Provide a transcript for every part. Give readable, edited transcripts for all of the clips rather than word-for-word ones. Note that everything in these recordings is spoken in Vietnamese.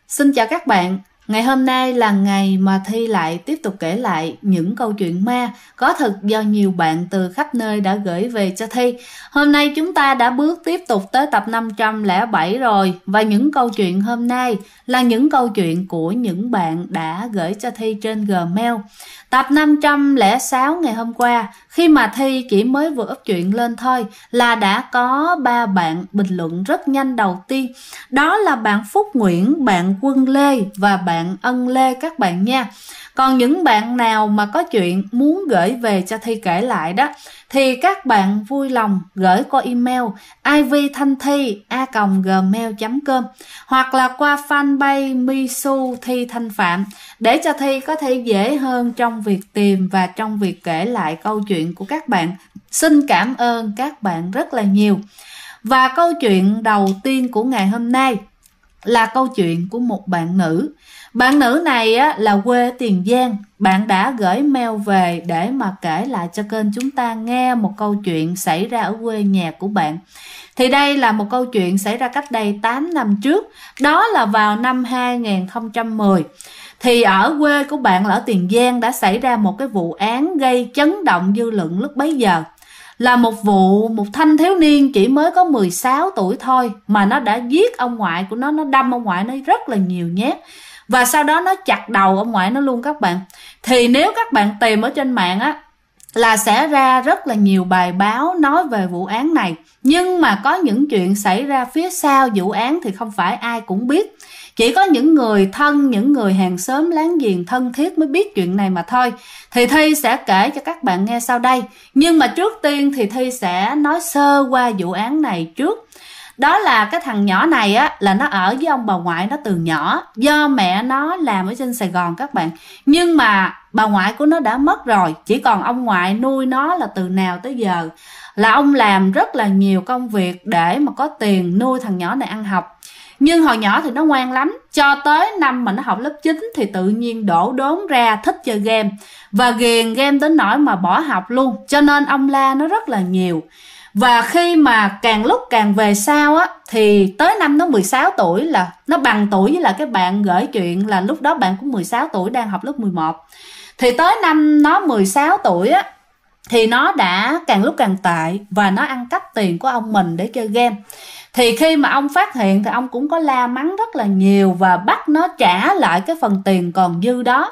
Xin chào các bạn. Ngày hôm nay là ngày mà Thi lại tiếp tục kể lại những câu chuyện ma có thật do nhiều bạn từ khắp nơi đã gửi về cho Thi. Hôm nay chúng ta đã bước tiếp tục tới tập 507 rồi. Và những câu chuyện hôm nay là những câu chuyện của những bạn đã gửi cho Thi trên Gmail. Tập 506 ngày hôm qua, khi mà Thi chỉ mới vừa up chuyện lên thôi là đã có 3 bạn bình luận rất nhanh. Đầu tiên đó là bạn Phúc Nguyễn, bạn Quân Lê và bạn Ân Lê các bạn nha. Còn những bạn nào mà có chuyện muốn gửi về cho Thi kể lại đó thì các bạn vui lòng gửi qua email ivthanthi@gmail.com hoặc là qua fanpage Misu Thi Thanh Phạm để cho Thi có thể dễ hơn trong việc tìm và trong việc kể lại câu chuyện của các bạn. Xin cảm ơn các bạn rất là nhiều. Và câu chuyện đầu tiên của ngày hôm nay là câu chuyện của một bạn nữ. Bạn nữ này là quê Tiền Giang. Bạn đã gửi mail về để mà kể lại cho kênh chúng ta nghe một câu chuyện xảy ra ở quê nhà của bạn. Thì đây là một câu chuyện xảy ra cách đây 8 năm trước. Đó là vào năm 2010. Thì ở quê của bạn là ở Tiền Giang đã xảy ra một cái vụ án gây chấn động dư luận lúc bấy giờ. Là một thanh thiếu niên chỉ mới có 16 tuổi thôi mà nó đã giết ông ngoại của nó đâm ông ngoại nó rất là nhiều nhát. Và sau đó nó chặt đầu ông ngoại nó luôn các bạn. Thì nếu các bạn tìm ở trên mạng là sẽ ra rất là nhiều bài báo nói về vụ án này. Nhưng mà có những chuyện xảy ra phía sau vụ án thì không phải ai cũng biết. Chỉ có những người thân, những người hàng xóm láng giềng thân thiết mới biết chuyện này mà thôi. Thì Thi sẽ kể cho các bạn nghe sau đây. Nhưng mà trước tiên thì Thi sẽ nói sơ qua vụ án này trước. Đó là cái thằng nhỏ này là nó ở với ông bà ngoại nó từ nhỏ. Do mẹ nó làm ở trên Sài Gòn các bạn. Nhưng mà bà ngoại của nó đã mất rồi. Chỉ còn ông ngoại nuôi nó là từ nào tới giờ. Là ông làm rất là nhiều công việc để mà có tiền nuôi thằng nhỏ này ăn học. Nhưng hồi nhỏ thì nó ngoan lắm. Cho tới năm mà nó học lớp 9 thì tự nhiên đổ đốn ra thích chơi game. Và ghiền game đến nỗi mà bỏ học luôn. Cho nên ông la nó rất là nhiều. Và khi mà càng lúc càng về sau thì tới năm nó 16 tuổi là nó bằng tuổi với là cái bạn gửi chuyện là lúc đó bạn cũng 16 tuổi đang học lớp 11. Thì tới năm nó 16 tuổi thì nó đã càng lúc càng tệ và nó ăn cắp tiền của ông mình để chơi game. Thì khi mà ông phát hiện thì ông cũng có la mắng rất là nhiều và bắt nó trả lại cái phần tiền còn dư đó.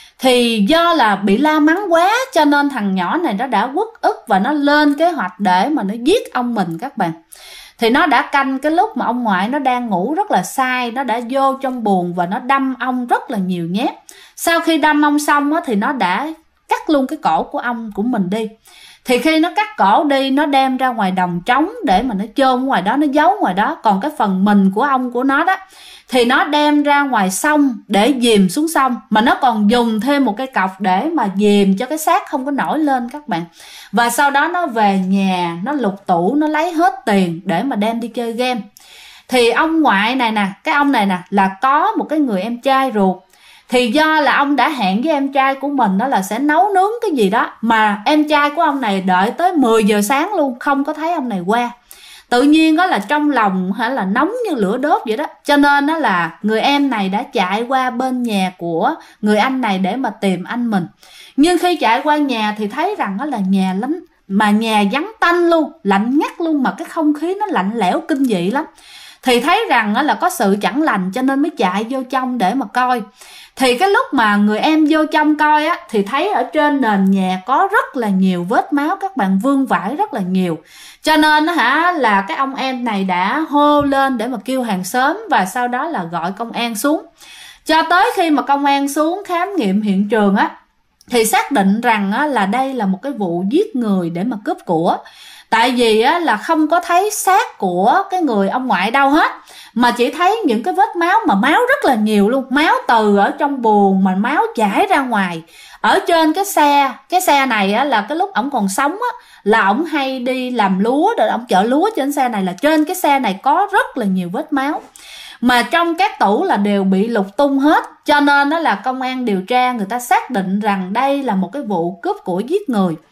Thì do là bị la mắng quá cho nên thằng nhỏ này nó đã uất ức và nó lên kế hoạch để mà nó giết ông mình các bạn. Thì nó đã canh cái lúc mà ông ngoại nó đang ngủ rất là sai. Nó đã vô trong buồng và nó đâm ông rất là nhiều nhát. Sau khi đâm ông xong thì nó đã cắt luôn cái cổ của ông của mình đi. Thì khi nó cắt cổ đi, nó đem ra ngoài đồng trống để mà nó chôn ngoài đó, nó giấu ngoài đó. Còn cái phần mình của ông của nó đó thì nó đem ra ngoài sông để dìm xuống sông. Mà nó còn dùng thêm một cái cọc để mà dìm cho cái xác không có nổi lên các bạn. Và sau đó nó về nhà, nó lục tủ, nó lấy hết tiền để mà đem đi chơi game. Thì ông ngoại này nè, cái ông này nè là có một cái người em trai ruột. Thì do là ông đã hẹn với em trai của mình đó là sẽ nấu nướng cái gì đó. Mà em trai của ông này đợi tới 10 giờ sáng luôn, không có thấy ông này qua. Tự nhiên đó là trong lòng là nóng như lửa đốt vậy đó. Cho nên đó là người em này đã chạy qua bên nhà của người anh này để mà tìm anh mình. Nhưng khi chạy qua nhà thì thấy rằng đó là nhà lắm. Mà nhà vắng tanh luôn, lạnh ngắt luôn. Mà cái không khí nó lạnh lẽo kinh dị lắm. Thì thấy rằng là có sự chẳng lành cho nên mới chạy vô trong để mà coi. Thì cái lúc mà người em vô trong coi thì thấy ở trên nền nhà có rất là nhiều vết máu các bạn, vương vãi rất là nhiều. Cho nên là cái ông em này đã hô lên để mà kêu hàng xóm và sau đó là gọi công an xuống. Cho tới khi mà công an xuống khám nghiệm hiện trường thì xác định rằng là đây là một cái vụ giết người để mà cướp của. Tại vì là không có thấy xác của cái người ông ngoại đâu hết, mà chỉ thấy những cái vết máu mà máu rất là nhiều luôn. Máu từ ở trong buồng mà máu chảy ra ngoài. Ở trên cái xe này là cái lúc ổng còn sống là ổng hay đi làm lúa rồi ổng chở lúa trên xe này, là trên cái xe này có rất là nhiều vết máu. Mà trong các tủ là đều bị lục tung hết. Cho nên đó là công an điều tra người ta xác định rằng đây là một cái vụ cướp của giết người.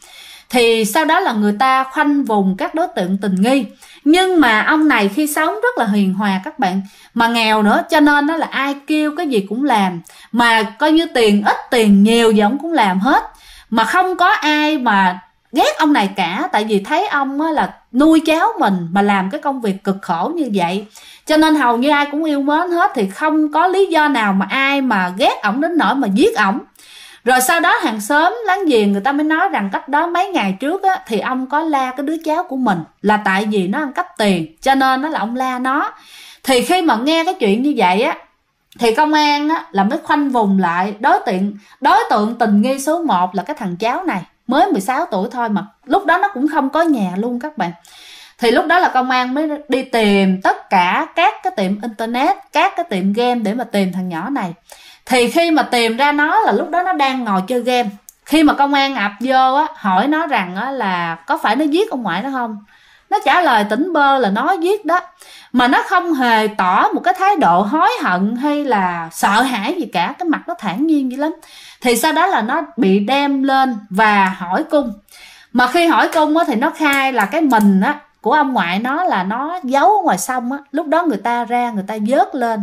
Thì sau đó là người ta khoanh vùng các đối tượng tình nghi. Nhưng mà ông này khi sống rất là hiền hòa các bạn, mà nghèo nữa, cho nên nó là ai kêu cái gì cũng làm, mà coi như tiền ít tiền nhiều gì ông cũng làm hết, mà không có ai mà ghét ông này cả. Tại vì thấy ông là nuôi cháu mình mà làm cái công việc cực khổ như vậy, cho nên hầu như ai cũng yêu mến hết, thì không có lý do nào mà ai mà ghét ổng đến nỗi mà giết ổng. Rồi sau đó hàng xóm láng giềng người ta mới nói rằng cách đó mấy ngày trước á, thì ông có la cái đứa cháu của mình là tại vì nó ăn cắp tiền, cho nên nó là ông la nó. Thì khi mà nghe cái chuyện như vậy á, thì công an á, là mới khoanh vùng lại đối tượng tình nghi số 1 là cái thằng cháu này mới 16 tuổi thôi, mà lúc đó nó cũng không có nhà luôn các bạn. Thì lúc đó là công an mới đi tìm tất cả các cái tiệm internet, các cái tiệm game để mà tìm thằng nhỏ này. Thì khi mà tìm ra nó là lúc đó nó đang ngồi chơi game. Khi mà công an ập vô á, hỏi nó rằng á, là có phải nó giết ông ngoại nó không, nó trả lời tỉnh bơ là nó giết đó, mà nó không hề tỏ một cái thái độ hối hận hay là sợ hãi gì cả, cái mặt nó thản nhiên vậy lắm. Thì sau đó là nó bị đem lên và hỏi cung. Mà khi hỏi cung á, thì nó khai là cái mình á của ông ngoại nó là nó giấu ở ngoài sông á. Lúc đó người ta ra người ta vớt lên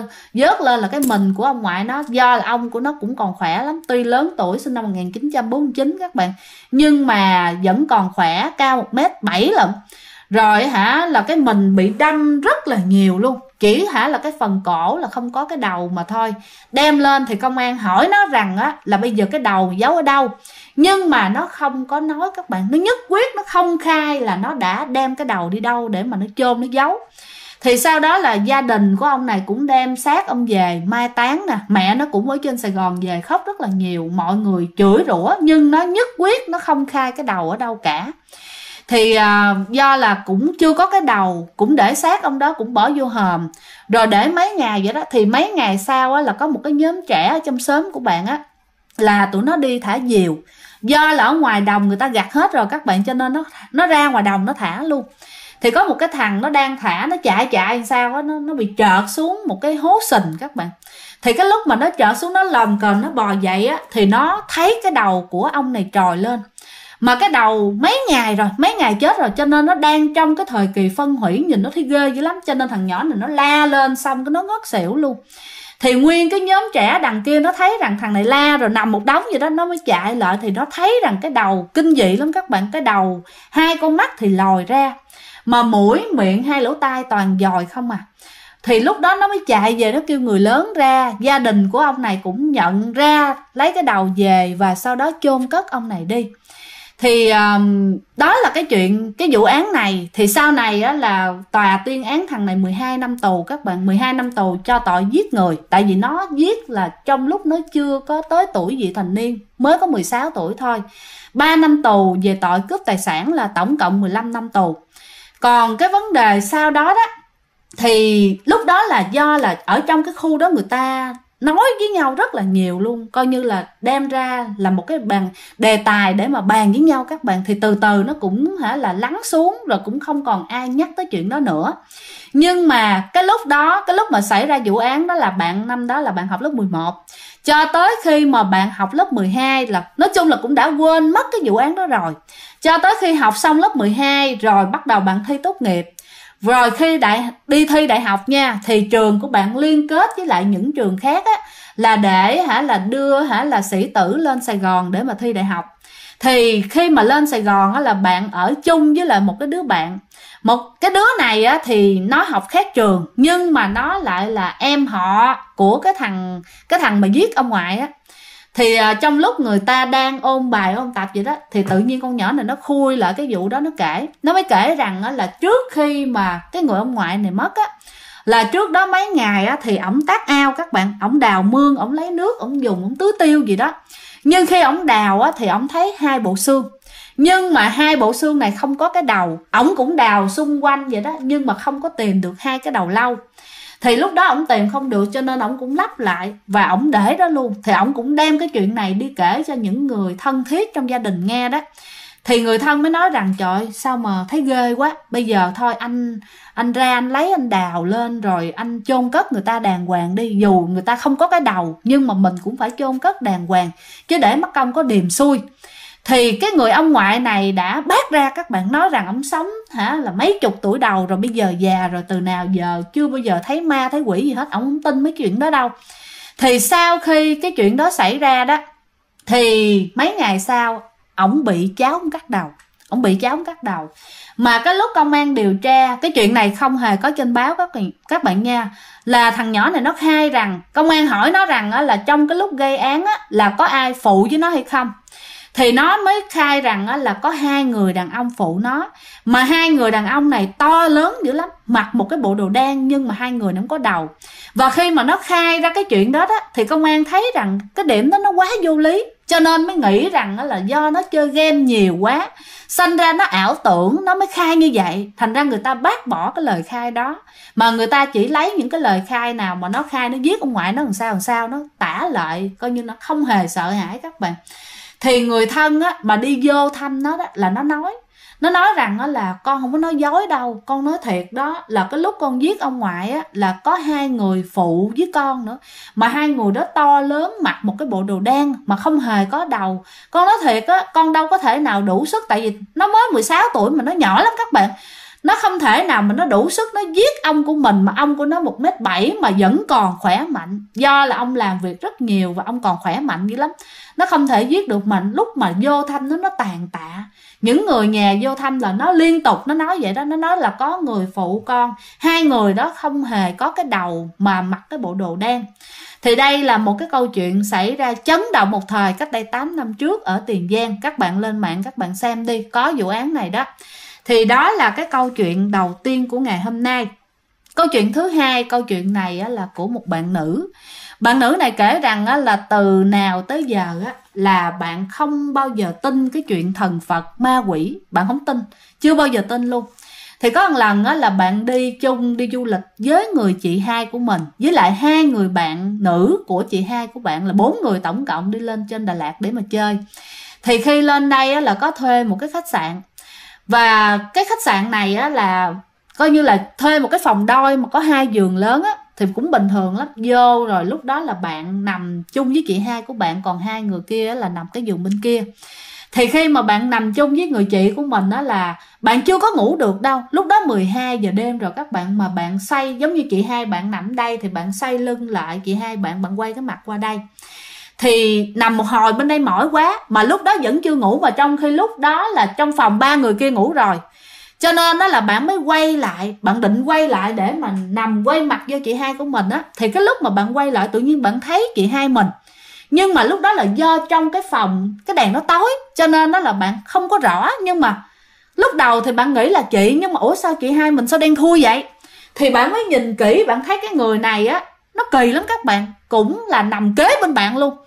là cái mình của ông ngoại nó, do là ông của nó cũng còn khỏe lắm, tuy lớn tuổi, sinh năm 1949 các bạn, nhưng mà vẫn còn khỏe, cao 1m7 lận. Rồi là cái mình bị đâm rất là nhiều luôn, chỉ là cái phần cổ là không có cái đầu mà thôi. Đem lên thì công an hỏi nó rằng á, là bây giờ cái đầu giấu ở đâu, nhưng mà nó không có nói các bạn, nó nhất quyết nó không khai là nó đã đem cái đầu đi đâu để mà nó chôn nó giấu. Thì sau đó là gia đình của ông này cũng đem xác ông về mai táng nè, mẹ nó cũng ở trên Sài Gòn về khóc rất là nhiều, mọi người chửi rủa, nhưng nó nhất quyết nó không khai cái đầu ở đâu cả. Thì do là cũng chưa có cái đầu, cũng để xác ông đó cũng bỏ vô hòm, rồi để mấy ngày vậy đó. Thì mấy ngày sau á, là có một cái nhóm trẻ ở trong xóm của bạn á, là tụi nó đi thả diều. Do là ở ngoài đồng người ta gặt hết rồi các bạn, cho nên nó ra ngoài đồng nó thả luôn. Thì có một cái thằng nó đang thả, nó chạy sao á, nó bị trợt xuống một cái hố sình các bạn. Thì cái lúc mà nó trợt xuống, nó lồm cồm nó bò dậy á, thì nó thấy cái đầu của ông này trồi lên. Mà cái đầu mấy ngày chết rồi, cho nên nó đang trong cái thời kỳ phân hủy, nhìn nó thấy ghê dữ lắm, cho nên thằng nhỏ này nó la lên, xong cái nó ngất xỉu luôn. Thì nguyên cái nhóm trẻ đằng kia nó thấy rằng thằng này la rồi nằm một đống vậy đó, nó mới chạy lại. Thì nó thấy rằng cái đầu kinh dị lắm các bạn, cái đầu, hai con mắt thì lòi ra, mà mũi, miệng, hai lỗ tai toàn dòi không à. Thì lúc đó nó mới chạy về, nó kêu người lớn ra. Gia đình của ông này cũng nhận ra, lấy cái đầu về và sau đó chôn cất ông này đi. Thì đó là cái vụ án này. Thì sau này á, là tòa tuyên án thằng này 12 năm tù các bạn, 12 năm tù cho tội giết người. Tại vì nó giết là trong lúc nó chưa có tới tuổi vị thành niên, mới có 16 tuổi thôi. 3 năm tù về tội cướp tài sản, là tổng cộng 15 năm tù. Còn cái vấn đề sau đó đó, thì lúc đó là do là ở trong cái khu đó người ta nói với nhau rất là nhiều luôn, coi như là đem ra là một cái bàn đề tài để mà bàn với nhau các bạn. Thì từ từ nó cũng là lắng xuống, rồi cũng không còn ai nhắc tới chuyện đó nữa. Nhưng mà cái lúc đó, cái lúc mà xảy ra vụ án đó là bạn năm đó là bạn học lớp 11, cho tới khi mà bạn học lớp 12 là nói chung là cũng đã quên mất cái vụ án đó rồi. Cho tới khi học xong lớp 12 rồi bắt đầu bạn thi tốt nghiệp. Rồi khi đi thi đại học nha, thì trường của bạn liên kết với lại những trường khác á, là để là đưa là sĩ tử lên Sài Gòn để mà thi đại học. Thì khi mà lên Sài Gòn á, là bạn ở chung với lại một cái đứa bạn. Một cái đứa này á, thì nó học khác trường, nhưng mà nó lại là em họ của cái thằng mà giết ông ngoại á. Thì trong lúc người ta đang ôn bài ôn tập vậy đó, thì tự nhiên con nhỏ này nó khui lại cái vụ đó, nó mới kể rằng á, là trước khi mà cái người ông ngoại này mất á, là trước đó mấy ngày á, thì ổng tát ao các bạn, ổng đào mương, ổng lấy nước, ổng dùng, ổng tưới tiêu gì đó. Nhưng khi ổng đào á, thì ổng thấy 2 bộ xương, nhưng mà 2 bộ xương này không có cái đầu. Ổng cũng đào xung quanh vậy đó, nhưng mà không có tìm được 2 cái đầu lâu. Thì lúc đó ổng tìm không được, cho nên ổng cũng lắp lại và ổng để đó luôn. Thì ổng cũng đem cái chuyện này đi kể cho những người thân thiết trong gia đình nghe đó. Thì người thân mới nói rằng trời, sao mà thấy ghê quá, bây giờ thôi anh ra anh lấy, anh đào lên rồi anh chôn cất người ta đàng hoàng đi. Dù người ta không có cái đầu, nhưng mà mình cũng phải chôn cất đàng hoàng, chứ để mất công có điềm xui. Thì cái người ông ngoại này đã bác ra các bạn, nói rằng ông sống là mấy chục tuổi đầu rồi, bây giờ già rồi, từ nào giờ chưa bao giờ thấy ma thấy quỷ gì hết, ông không tin mấy chuyện đó đâu. Thì sau khi cái chuyện đó xảy ra đó, thì mấy ngày sau ổng bị cháu ông cắt đầu. Ông bị cháu ông cắt đầu. Mà cái lúc công an điều tra, cái chuyện này không hề có trên báo các bạn nha, là thằng nhỏ này nó khai rằng, công an hỏi nó rằng là trong cái lúc gây án là có ai phụ với nó hay không. Thì nó mới khai rằng là có 2 người đàn ông phụ nó. Mà 2 người đàn ông này to lớn dữ lắm, mặc một cái bộ đồ đen, nhưng mà 2 người nó không có đầu. Và khi mà nó khai ra cái chuyện đó thì công an thấy rằng cái điểm đó nó quá vô lý, cho nên mới nghĩ rằng là do nó chơi game nhiều quá, sanh ra nó ảo tưởng, nó mới khai như vậy. Thành ra người ta bác bỏ cái lời khai đó, mà người ta chỉ lấy những cái lời khai nào mà nó khai nó giết ông ngoại nó làm sao nó tả lại, coi như nó không hề sợ hãi các bạn. Thì người thân mà đi vô thăm nó đó, là nó nói rằng là con không có nói dối đâu, con nói thiệt đó, là cái lúc con giết ông ngoại là có 2 người phụ với con nữa, mà 2 người đó to lớn, mặc một cái bộ đồ đen mà không hề có đầu. Con nói thiệt con đâu có thể nào đủ sức, tại vì nó mới 16 tuổi mà nó nhỏ lắm các bạn. Nó không thể nào mà nó đủ sức nó giết ông của mình, mà ông của nó 1m7 mà vẫn còn khỏe mạnh. Do là ông làm việc rất nhiều và ông còn khỏe mạnh dữ lắm, nó không thể giết được mình. Lúc mà vô thăm nó tàn tạ. Những người nhà vô thăm là nó liên tục nó nói vậy đó, nó nói là có người phụ con, 2 người đó không hề có cái đầu mà mặc cái bộ đồ đen. Thì đây là một cái câu chuyện xảy ra chấn động một thời cách đây 8 năm trước ở Tiền Giang. Các bạn lên mạng các bạn xem đi, có vụ án này đó. Thì đó là cái câu chuyện đầu tiên của ngày hôm nay. Câu chuyện thứ hai, câu chuyện này là của một bạn nữ. Bạn nữ này kể rằng là từ nào tới giờ là bạn không bao giờ tin cái chuyện thần Phật ma quỷ. Bạn không tin, chưa bao giờ tin luôn. Thì có một lần là bạn đi du lịch với người chị hai của mình, với lại 2 người bạn nữ của chị hai của bạn, là 4 người tổng cộng đi lên trên Đà Lạt để mà chơi. Thì khi lên đây là có thuê một cái khách sạn. Và cái khách sạn này là coi như là thuê một cái phòng đôi mà có 2 giường lớn thì cũng bình thường lắm. Vô rồi lúc đó là bạn nằm chung với chị hai của bạn, còn 2 người kia là nằm cái giường bên kia. Thì khi mà bạn nằm chung với người chị của mình là bạn chưa có ngủ được đâu. Lúc đó 12 giờ đêm rồi các bạn, mà bạn xoay giống như chị hai bạn nằm đây thì bạn xoay lưng lại, chị hai bạn quay cái mặt qua đây. Thì nằm một hồi bên đây mỏi quá, mà lúc đó vẫn chưa ngủ, mà trong khi lúc đó là trong phòng 3 người kia ngủ rồi. Cho nên đó là bạn mới quay lại, bạn định quay lại để mà nằm quay mặt vô chị hai của mình Thì cái lúc mà bạn quay lại tự nhiên bạn thấy chị hai mình. Nhưng mà lúc đó là do trong cái phòng cái đèn nó tối, cho nên đó là bạn không có rõ. Nhưng mà lúc đầu thì bạn nghĩ là chị, nhưng mà ủa sao chị hai mình sao đen thui vậy? Thì bạn mới nhìn kỹ, bạn thấy cái người này nó kỳ lắm các bạn, cũng là nằm kế bên bạn luôn.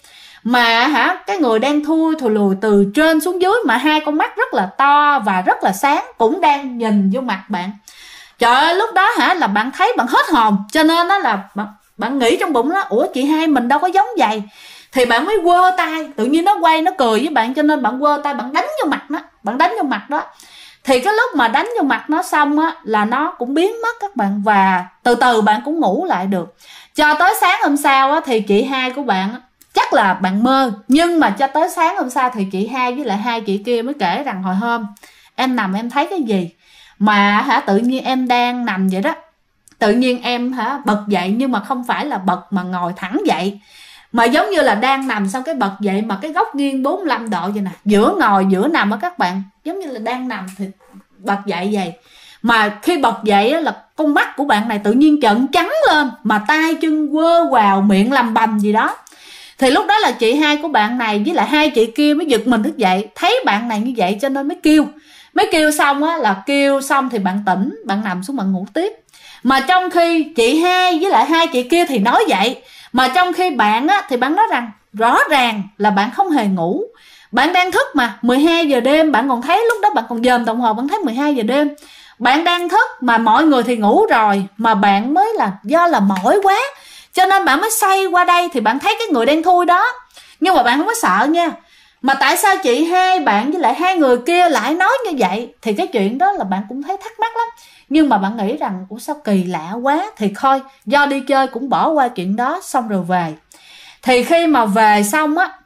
Mà cái người đen thui thùi lùi từ trên xuống dưới, mà 2 con mắt rất là to và rất là sáng, cũng đang nhìn vô mặt bạn. Trời ơi, lúc đó là bạn thấy bạn hết hồn. Cho nên đó là bạn nghĩ trong bụng đó, ủa chị hai mình đâu có giống vậy. Thì bạn mới quơ tay, tự nhiên nó quay nó cười với bạn, cho nên bạn quơ tay bạn đánh vô mặt nó, bạn đánh vô mặt đó. Thì cái lúc mà đánh vô mặt nó xong là nó cũng biến mất các bạn, và từ từ bạn cũng ngủ lại được. Cho tới sáng hôm sau thì chị hai của bạn chắc là bạn mơ, nhưng mà cho tới sáng hôm sau thì chị hai với lại 2 chị kia mới kể rằng hồi hôm em nằm em thấy cái gì mà tự nhiên em đang nằm vậy đó, tự nhiên em bật dậy, nhưng mà không phải là bật mà ngồi thẳng dậy, mà giống như là đang nằm xong cái bật dậy mà cái góc nghiêng 45 độ vậy nè, giữa ngồi giữa nằm các bạn, giống như là đang nằm thì bật dậy vậy. Mà khi bật dậy là con mắt của bạn này tự nhiên trợn trắng lên, mà tay chân quơ quào, miệng lầm bầm gì đó. Thì lúc đó là chị hai của bạn này với lại 2 chị kia mới giật mình thức dậy, thấy bạn này như vậy cho nên mới kêu xong là kêu xong thì bạn tỉnh, bạn nằm xuống bạn ngủ tiếp. Mà trong khi chị hai với lại 2 chị kia thì nói vậy, mà trong khi bạn thì bạn nói rằng rõ ràng là bạn không hề ngủ, bạn đang thức mà 12 giờ đêm, bạn còn thấy lúc đó bạn còn dòm đồng hồ, bạn thấy 12 giờ đêm, bạn đang thức mà mọi người thì ngủ rồi, mà bạn mới là do là mỏi quá cho nên bạn mới xoay qua đây thì bạn thấy cái người đen thui đó. Nhưng mà bạn không có sợ nha. Mà tại sao chị hai bạn với lại 2 người kia lại nói như vậy? Thì cái chuyện đó là bạn cũng thấy thắc mắc lắm. Nhưng mà bạn nghĩ rằng cũng sao kỳ lạ quá. Thì thôi, do đi chơi cũng bỏ qua chuyện đó xong rồi về. Thì khi mà về xong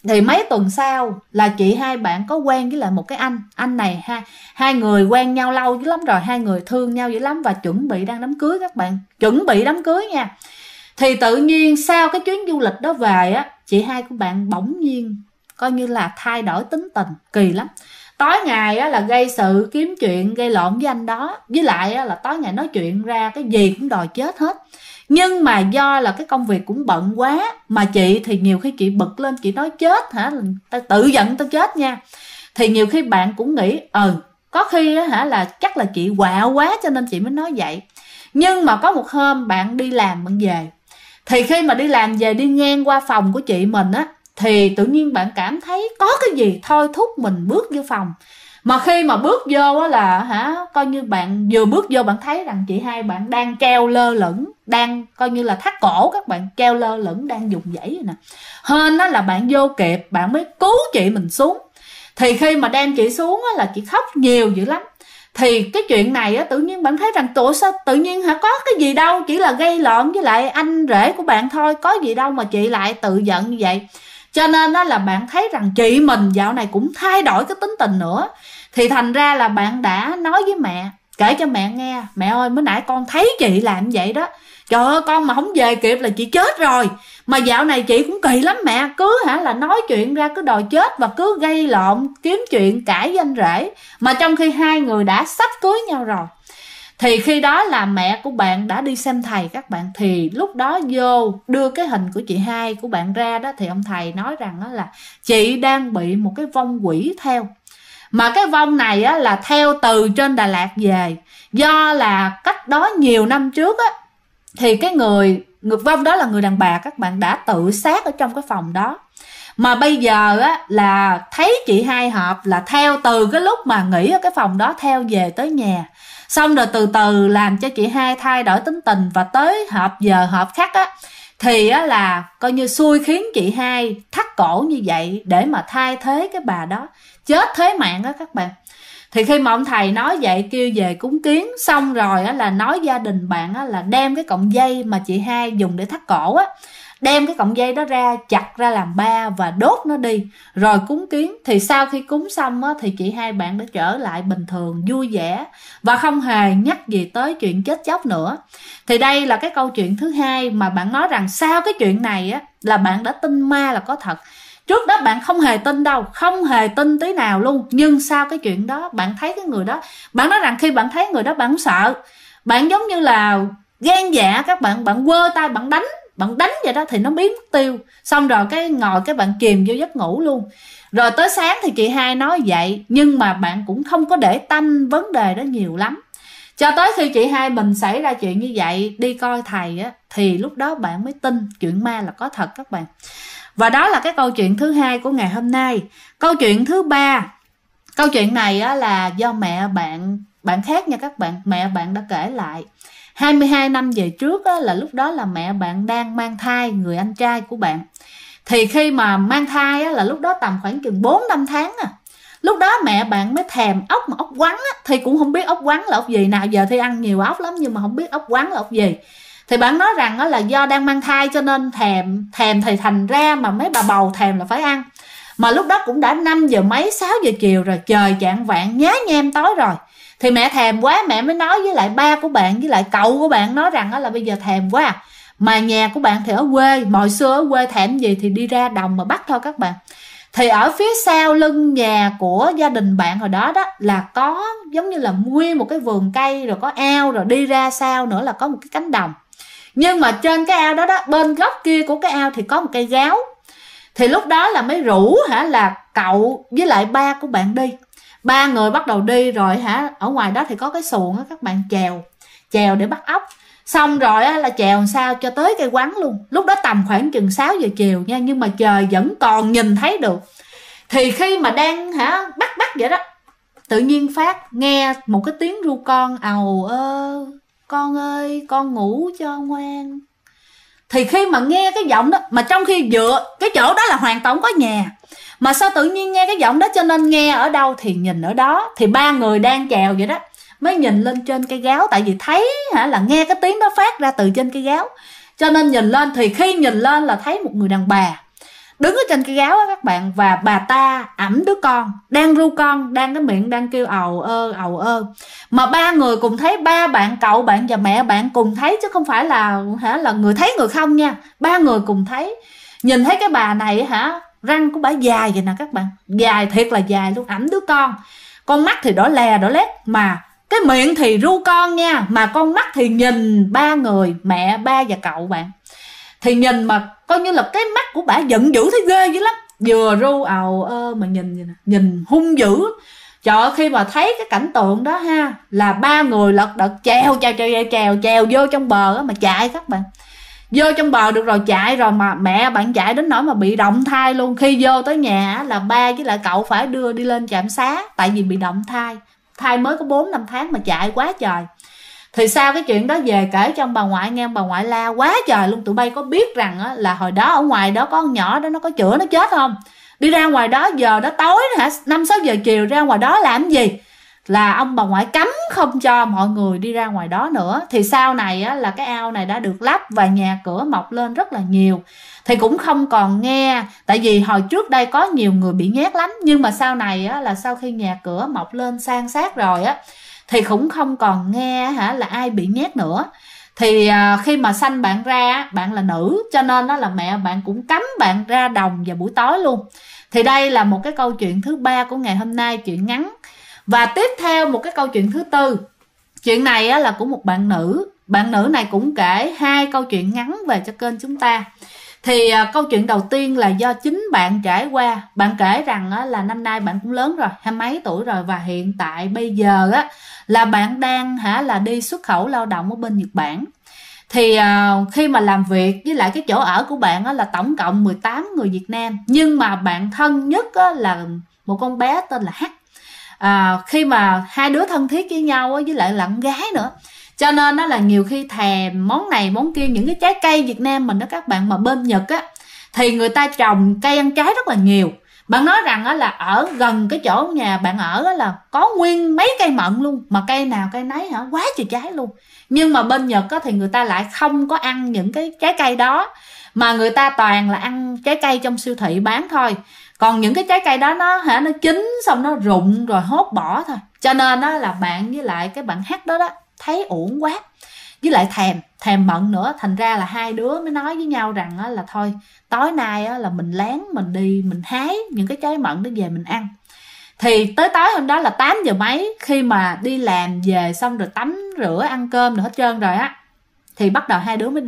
Thì mấy tuần sau là chị hai bạn có quen với lại một cái anh này, hai người quen nhau lâu dữ lắm rồi, hai người thương nhau dữ lắm và chuẩn bị đang đám cưới các bạn, chuẩn bị đám cưới nha. Thì tự nhiên sau cái chuyến du lịch đó về á, chị hai của bạn bỗng nhiên coi như là thay đổi tính tình kỳ lắm. Tối ngày á là gây sự kiếm chuyện gây lộn với anh đó, với lại á là tối ngày nói chuyện ra cái gì cũng đòi chết hết. Nhưng mà do là cái công việc cũng bận quá, mà chị thì nhiều khi chị bực lên, chị nói chết hả, ta tự giận tao chết nha. Thì nhiều khi bạn cũng nghĩ có khi á hả là chắc là chị quạo quá cho nên chị mới nói vậy. Nhưng mà có một hôm bạn đi làm bạn về, thì khi mà đi làm về đi ngang qua phòng của chị mình á, thì tự nhiên bạn cảm thấy có cái gì thôi thúc mình bước vô phòng. Mà khi mà bước vô á là coi như bạn vừa bước vô bạn thấy rằng chị hai bạn đang treo lơ lửng, đang coi như là thắt cổ các bạn, treo lơ lửng đang dùng dãy rồi nè. Hên á là bạn vô kịp, bạn mới cứu chị mình xuống. Thì khi mà đem chị xuống á là chị khóc nhiều dữ lắm. Thì cái chuyện này á tự nhiên bạn thấy rằng tụi sao tự nhiên có cái gì đâu, chỉ là gây lộn với lại anh rể của bạn thôi, có gì đâu mà chị lại tự giận như vậy. Cho nên đó là bạn thấy rằng chị mình dạo này cũng thay đổi cái tính tình nữa. Thì thành ra là bạn đã nói với mẹ, kể cho mẹ nghe: mẹ ơi, mới nãy con thấy chị làm vậy đó, trời ơi con mà không về kịp là chị chết rồi. Mà dạo này chị cũng kỳ lắm mẹ, cứ là nói chuyện ra cứ đòi chết và cứ gây lộn kiếm chuyện cãi với anh rể, mà trong khi hai người đã sắp cưới nhau rồi. Thì khi đó là mẹ của bạn đã đi xem thầy các bạn. Thì lúc đó vô đưa cái hình của chị hai của bạn ra đó, thì ông thầy nói rằng đó là chị đang bị một cái vong quỷ theo. Mà cái vong này á, là theo từ trên Đà Lạt về. Do là cách đó nhiều năm trước á, thì cái người vong đó là người đàn bà các bạn, đã tự sát ở trong cái phòng đó. Mà bây giờ á, là thấy chị hai họp là theo từ cái lúc mà nghỉ ở cái phòng đó theo về tới nhà. Xong rồi từ từ làm cho chị hai thay đổi tính tình, và tới họp giờ họp khác á, thì á là coi như xui khiến chị hai thắt cổ như vậy để mà thay thế cái bà đó, chết thế mạng á các bạn. Thì khi mà ông thầy nói vậy kêu về cúng kiến, xong rồi á là nói gia đình bạn á là đem cái cọng dây mà chị hai dùng để thắt cổ á, đem cái cọng dây đó ra, chặt ra làm ba và đốt nó đi, rồi cúng kiến. Thì sau khi cúng xong á, thì chị hai bạn đã trở lại bình thường, vui vẻ và không hề nhắc gì tới chuyện chết chóc nữa. Thì đây là cái câu chuyện thứ hai mà bạn nói rằng sau cái chuyện này á, là bạn đã tin ma là có thật. Trước đó bạn không hề tin đâu, không hề tin tí nào luôn. Nhưng sau cái chuyện đó bạn thấy cái người đó, bạn nói rằng khi bạn thấy người đó bạn không sợ, bạn giống như là gan dạ các bạn, bạn quơ tay bạn đánh vậy đó thì nó biến mất tiêu. Xong rồi cái ngồi cái bạn chìm vô giấc ngủ luôn. Rồi tới sáng thì chị hai nói vậy, nhưng mà bạn cũng không có để tâm vấn đề đó nhiều lắm. Cho tới khi chị hai mình xảy ra chuyện như vậy, đi coi thầy á, thì lúc đó bạn mới tin chuyện ma là có thật các bạn. Và đó là cái câu chuyện thứ hai của ngày hôm nay. Câu chuyện thứ ba, câu chuyện này á, là do mẹ bạn khác nha các bạn. Mẹ bạn đã kể lại 22 năm về trước á, là lúc đó là mẹ bạn đang mang thai người anh trai của bạn. Thì khi mà mang thai á, là lúc đó tầm khoảng chừng 4-5 tháng à. Lúc đó mẹ bạn mới thèm ốc, mà ốc quắn á, thì cũng không biết ốc quắn là ốc gì. Nào giờ thì ăn nhiều ốc lắm nhưng mà không biết ốc quắn là ốc gì. Thì bạn nói rằng đó là do đang mang thai cho nên thèm thì thành ra mà mấy bà bầu thèm là phải ăn. Mà lúc đó cũng đã 5 giờ mấy 6 giờ chiều rồi, trời chạng vạng nhá nhem tối rồi. Thì mẹ thèm quá, mẹ mới nói với lại ba của bạn với lại cậu của bạn, nói rằng đó là bây giờ thèm quá. Mà nhà của bạn thì ở quê, hồi xưa ở quê thèm gì thì đi ra đồng mà bắt thôi các bạn. Thì ở phía sau lưng nhà của gia đình bạn hồi đó đó là có giống như là nguyên một cái vườn cây, rồi có ao, rồi đi ra sau nữa là có một cái cánh đồng. Nhưng mà trên cái ao đó đó, bên góc kia của cái ao thì có một cây gáo. Thì lúc đó là mới rủ là cậu với lại ba của bạn đi. Ba người bắt đầu đi rồi ở ngoài đó thì có cái xuồng á các bạn, chèo để bắt ốc. Xong rồi là chèo sao cho tới cây quắn luôn. Lúc đó tầm khoảng chừng 6 giờ chiều nha, nhưng mà trời vẫn còn nhìn thấy được. Thì khi mà đang bắt vậy đó, tự nhiên phát nghe một cái tiếng ru con ầu ơ: con ơi con ngủ cho ngoan. Thì khi mà nghe cái giọng đó, mà trong khi dựa cái chỗ đó là hoàn toàn không có nhà, mà sao tự nhiên nghe cái giọng đó, cho nên nghe ở đâu thì nhìn ở đó. Thì ba người đang chèo vậy đó mới nhìn lên trên cây gáo, tại vì thấy là nghe cái tiếng đó phát ra từ trên cây gáo, cho nên nhìn lên. Thì khi nhìn lên là thấy một người đàn bà đứng ở trên cây gáo á các bạn, và bà ta ẵm đứa con đang ru con, đang cái miệng đang kêu ầu ơ. Mà ba người cùng thấy, ba bạn, cậu bạn và mẹ bạn cùng thấy, chứ không phải là người thấy người không nha. Ba người cùng thấy, nhìn thấy cái bà này răng của bà dài vậy nè các bạn, dài thiệt là dài luôn, ẵm đứa con mắt thì đỏ lè đỏ lét, mà cái miệng thì ru con nha, mà con mắt thì nhìn ba người, mẹ, ba và cậu bạn, thì nhìn mà coi như là cái mắt của bà giận dữ thấy ghê dữ lắm, vừa ru ầu ơ mà nhìn hung dữ. Trời ơi, khi mà thấy cái cảnh tượng đó là ba người lật đật trèo vô trong bờ mà chạy các bạn. Vô trong bờ được rồi chạy rồi, mà mẹ bạn chạy đến nỗi mà bị động thai luôn. Khi vô tới nhà là ba với lại cậu phải đưa đi lên trạm xá, tại vì bị động thai mới có 4-5 tháng mà chạy quá trời. Thì sau cái chuyện đó về kể cho ông bà ngoại nghe, ông bà ngoại la quá trời luôn. Tụi bay có biết rằng là hồi đó ở ngoài đó có con nhỏ đó, nó có chữa nó chết không? Đi ra ngoài đó giờ đó tối 5-6 giờ chiều ra ngoài đó làm gì? Là ông bà ngoại cấm không cho mọi người đi ra ngoài đó nữa. Thì sau này là cái ao này đã được lắp và nhà cửa mọc lên rất là nhiều, thì cũng không còn nghe. Tại vì hồi trước đây có nhiều người bị nhét lắm, nhưng mà sau này là sau khi nhà cửa mọc lên san sát rồi thì cũng không còn nghe là ai bị nhét nữa. Thì khi mà sanh bạn ra, bạn là nữ, cho nên là mẹ bạn cũng cấm bạn ra đồng vào buổi tối luôn. Thì đây là một cái câu chuyện thứ 3 của ngày hôm nay, chuyện ngắn. Và tiếp theo một cái câu chuyện thứ 4. Chuyện này là của một bạn nữ. Bạn nữ này cũng kể 2 câu chuyện ngắn về cho kênh chúng ta. Thì câu chuyện đầu tiên là do chính bạn trải qua. Bạn kể rằng là năm nay bạn cũng lớn rồi, 20 mấy tuổi rồi, và hiện tại bây giờ là bạn đang là đi xuất khẩu lao động ở bên Nhật Bản. Thì khi mà làm việc với lại cái chỗ ở của bạn là tổng cộng 18 người Việt Nam, nhưng mà bạn thân nhất là một con bé tên là H. Khi mà hai đứa thân thiết với nhau với lại là con gái nữa, cho nên là nhiều khi thèm món này món kia, những cái trái cây Việt Nam mình đó các bạn. Mà bên Nhật thì người ta trồng cây ăn trái rất là nhiều. Bạn nói rằng là ở gần cái chỗ nhà bạn ở là có nguyên mấy cây mận luôn, mà cây nào cây nấy quá trời trái luôn. Nhưng mà bên Nhật thì người ta lại không có ăn những cái trái cây đó, mà người ta toàn là ăn trái cây trong siêu thị bán thôi. Còn những cái trái cây đó nó chín xong nó rụng rồi hốt bỏ thôi. Cho nên là bạn với lại cái bạn H đó thấy uổng quá, với lại thèm mận nữa. Thành ra là hai đứa mới nói với nhau rằng là thôi tối nay là mình lén mình đi mình hái những cái trái mận đó về mình ăn. Thì tới tối hôm đó là 8 giờ mấy, khi mà đi làm về xong rồi tắm rửa ăn cơm rồi hết trơn rồi thì bắt đầu hai đứa mới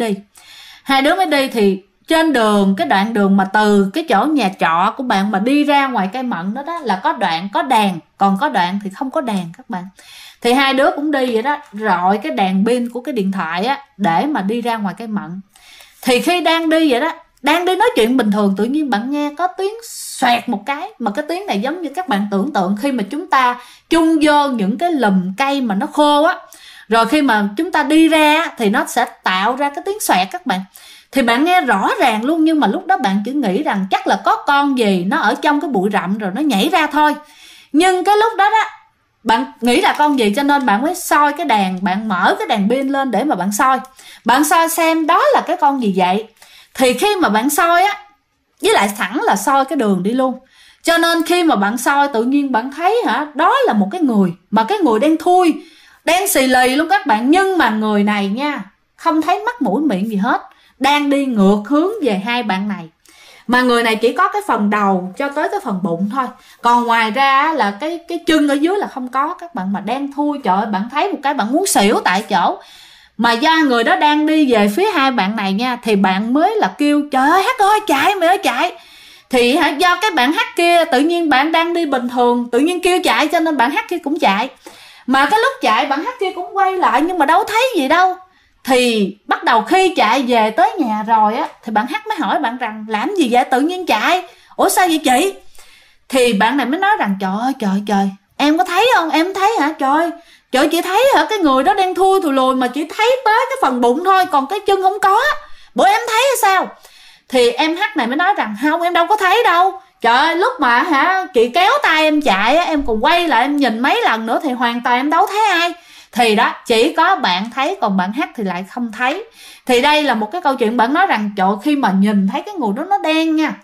đi. Thì trên đường, cái đoạn đường mà từ cái chỗ nhà trọ của bạn mà đi ra ngoài cây mận đó là có đoạn có đèn, còn có đoạn thì không có đèn các bạn. Thì hai đứa cũng đi vậy đó, rọi cái đèn pin của cái điện thoại để mà đi ra ngoài cây mận. Thì khi đang đi vậy đó, đang đi nói chuyện bình thường, tự nhiên bạn nghe có tiếng xoẹt một cái. Mà cái tiếng này giống như các bạn tưởng tượng khi mà chúng ta chung vô những cái lùm cây mà nó khô rồi khi mà chúng ta đi ra thì nó sẽ tạo ra cái tiếng xoẹt các bạn. Thì bạn nghe rõ ràng luôn, nhưng mà lúc đó bạn chỉ nghĩ rằng chắc là có con gì nó ở trong cái bụi rậm rồi nó nhảy ra thôi. Nhưng cái lúc đó bạn nghĩ là con gì, cho nên bạn mới soi cái đèn, bạn mở cái đèn pin lên để mà bạn soi xem đó là cái con gì vậy. Thì khi mà bạn soi với lại sẵn là soi cái đường đi luôn, cho nên khi mà bạn soi tự nhiên bạn thấy đó là một cái người, mà cái người đen thui, đen xì lì luôn các bạn. Nhưng mà người này nha, không thấy mắt mũi miệng gì hết, đang đi ngược hướng về hai bạn này. Mà người này chỉ có cái phần đầu cho tới cái phần bụng thôi, còn ngoài ra là cái chân ở dưới là không có các bạn. Mà đen thui, trời ơi, bạn thấy một cái bạn muốn xỉu tại chỗ. Mà do người đó đang đi về phía hai bạn này nha, thì bạn mới là kêu trời ơi H ơi chạy, mày ơi chạy. Thì do cái bạn H kia tự nhiên bạn đang đi bình thường, tự nhiên kêu chạy, cho nên bạn H kia cũng chạy. Mà cái lúc chạy bạn H kia cũng quay lại, nhưng mà đâu thấy gì đâu. Thì bắt đầu khi chạy về tới nhà rồi thì bạn H mới hỏi bạn rằng làm gì vậy, tự nhiên chạy, ủa sao vậy chị? Thì bạn này mới nói rằng trời em có thấy không, em thấy hả? Trời chị thấy hả, cái người đó đen thui thùi lùi mà chỉ thấy tới cái phần bụng thôi, còn cái chân không có, bộ em thấy hay sao? Thì em H này mới nói rằng không, em đâu có thấy đâu. Trời ơi, lúc mà chị kéo tay em chạy em còn quay lại em nhìn mấy lần nữa thì hoàn toàn em đâu thấy ai. Thì đó, chỉ có bạn thấy, còn bạn H thì lại không thấy. Thì đây là một cái câu chuyện bạn nói rằng trời, khi mà nhìn thấy cái người đó nó đen nha,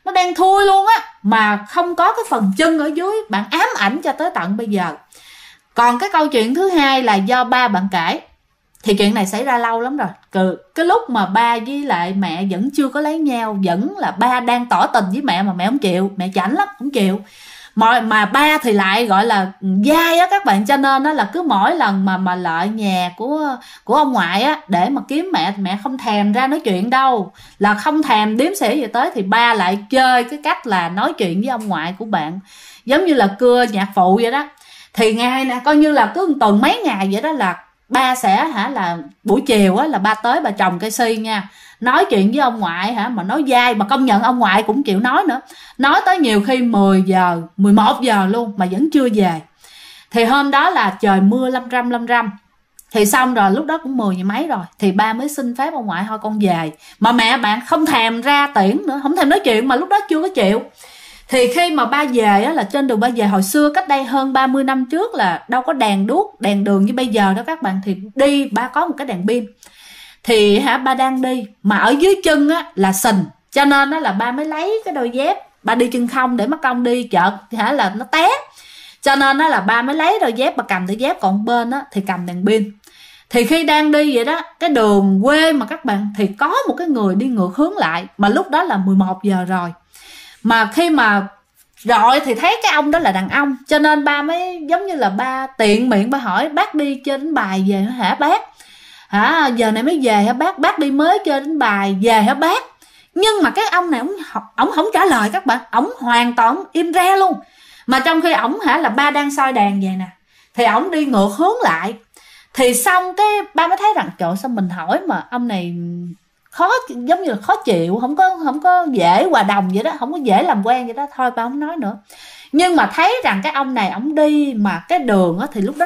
nó đen thui luôn á, mà không có cái phần chân ở dưới, bạn ám ảnh cho tới tận bây giờ. Còn cái câu chuyện thứ hai là do ba bạn kể, thì chuyện này xảy ra lâu lắm rồi. Cái lúc mà ba với lại mẹ vẫn chưa có lấy nhau, vẫn là ba đang tỏ tình với mẹ mà mẹ không chịu, mẹ chảnh lắm, không chịu. Mà ba thì lại gọi là dai á các bạn, cho nên đó là cứ mỗi lần mà lại nhà của ông ngoại á để mà kiếm mẹ thì mẹ không thèm ra nói chuyện đâu, là không thèm đếm xỉa gì tới, thì ba lại chơi cái cách là nói chuyện với ông ngoại của bạn giống như là cưa nhạc phụ vậy đó. Thì ngày nè coi như là cứ tuần mấy ngày vậy đó, là ba sẽ là buổi chiều á là ba tới ba trồng cây si nha, nói chuyện với ông ngoại mà nói dai, mà công nhận ông ngoại cũng chịu nói nữa, nói tới nhiều khi 10 giờ 11 giờ luôn mà vẫn chưa về. Thì hôm đó là trời mưa lâm râm, thì xong rồi lúc đó cũng 10 giờ mấy rồi, thì ba mới xin phép ông ngoại thôi con về, mà mẹ bạn không thèm ra tiễn nữa, không thèm nói chuyện, mà lúc đó chưa có chịu. Thì khi mà ba về á, là trên đường ba về hồi xưa cách đây hơn 30 năm trước là đâu có đèn đuốc đèn đường như bây giờ đó các bạn, thì đi ba có một cái đèn pin. Thì ba đang đi mà ở dưới chân á là sình, cho nên đó là ba mới lấy cái đôi dép, ba đi chân không để mất công đi chợ là nó té, cho nên đó là ba mới lấy đôi dép, ba cầm đôi dép, còn bên á thì cầm đèn pin. Thì khi đang đi vậy đó, cái đường quê mà các bạn, thì có một cái người đi ngược hướng lại, mà lúc đó là 11 giờ rồi. Mà khi mà rồi thì thấy cái ông đó là đàn ông, cho nên ba mới giống như là ba tiện miệng ba hỏi: bác đi chơi đánh bài về hả bác? Giờ này mới về hả bác? Bác đi mới chơi đánh bài về hả bác? Nhưng mà cái ông này ổng không trả lời các bạn, ổng hoàn toàn im re luôn. Mà trong khi ổng là ba đang soi đèn vậy nè, thì ổng đi ngược hướng lại. Thì xong cái ba mới thấy rằng trời, sao mình hỏi mà ông này khó, giống như là khó chịu, không có dễ hòa đồng vậy đó, không có dễ làm quen vậy đó, thôi ba không nói nữa. Nhưng mà thấy rằng cái ông này ổng đi mà cái đường á, thì lúc đó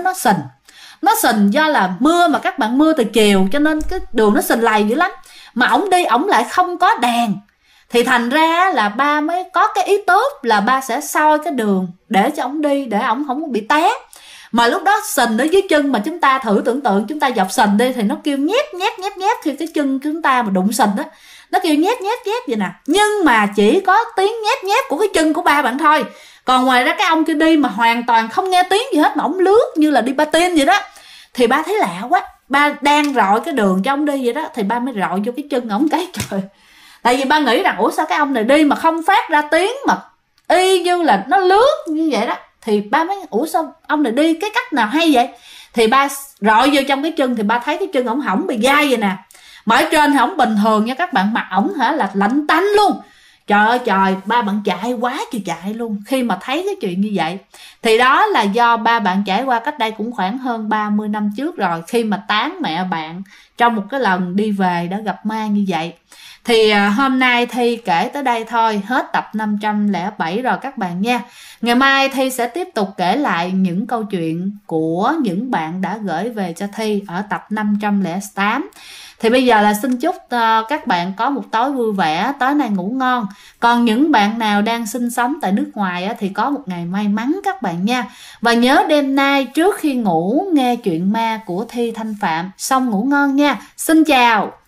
nó sình do là mưa, mà các bạn mưa từ chiều cho nên cái đường nó sình lầy dữ lắm, mà ổng đi ổng lại không có đèn. Thì thành ra là ba mới có cái ý tốt là ba sẽ soi cái đường để cho ổng đi, để ổng không bị té. Mà lúc đó sình ở dưới chân, mà chúng ta thử tưởng tượng chúng ta dọc sình đi thì nó kêu nhép khi cái chân chúng ta mà đụng sình đó, nó kêu nhép vậy nè. Nhưng mà chỉ có tiếng nhép của cái chân của ba bạn thôi, còn ngoài ra cái ông kia đi mà hoàn toàn không nghe tiếng gì hết, mà ổng lướt như là đi patin vậy đó. Thì ba thấy lạ quá, ba đang rọi cái đường cho ông đi vậy đó, thì ba mới rọi vô cái chân ổng cái trời. Tại vì ba nghĩ rằng ủa sao cái ông này đi mà không phát ra tiếng, mà y như là nó lướt như vậy đó. Thì ba mới ủa sao ông này đi cái cách nào hay vậy? Thì ba rọi vô trong cái chân, thì ba thấy cái chân ổng hỏng bị gai vậy nè, mà ở trên thì ổng bình thường nha các bạn, mặt ổng là lạnh tanh luôn. Trời ơi trời, ba bạn chạy quá trời chạy luôn khi mà thấy cái chuyện như vậy. Thì đó là do ba bạn trải qua cách đây cũng khoảng hơn 30 năm trước rồi, khi mà tán mẹ bạn trong một cái lần đi về đã gặp ma như vậy. Thì hôm nay Thi kể tới đây thôi, hết tập 507 rồi các bạn nha. Ngày mai Thi sẽ tiếp tục kể lại những câu chuyện của những bạn đã gửi về cho Thi ở tập 508. Thì bây giờ là xin chúc các bạn có một tối vui vẻ, tối nay ngủ ngon. Còn những bạn nào đang sinh sống tại nước ngoài thì có một ngày may mắn các bạn nha. Và nhớ đêm nay trước khi ngủ nghe chuyện ma của Thi Thanh Phạm, xong ngủ ngon nha. Xin chào.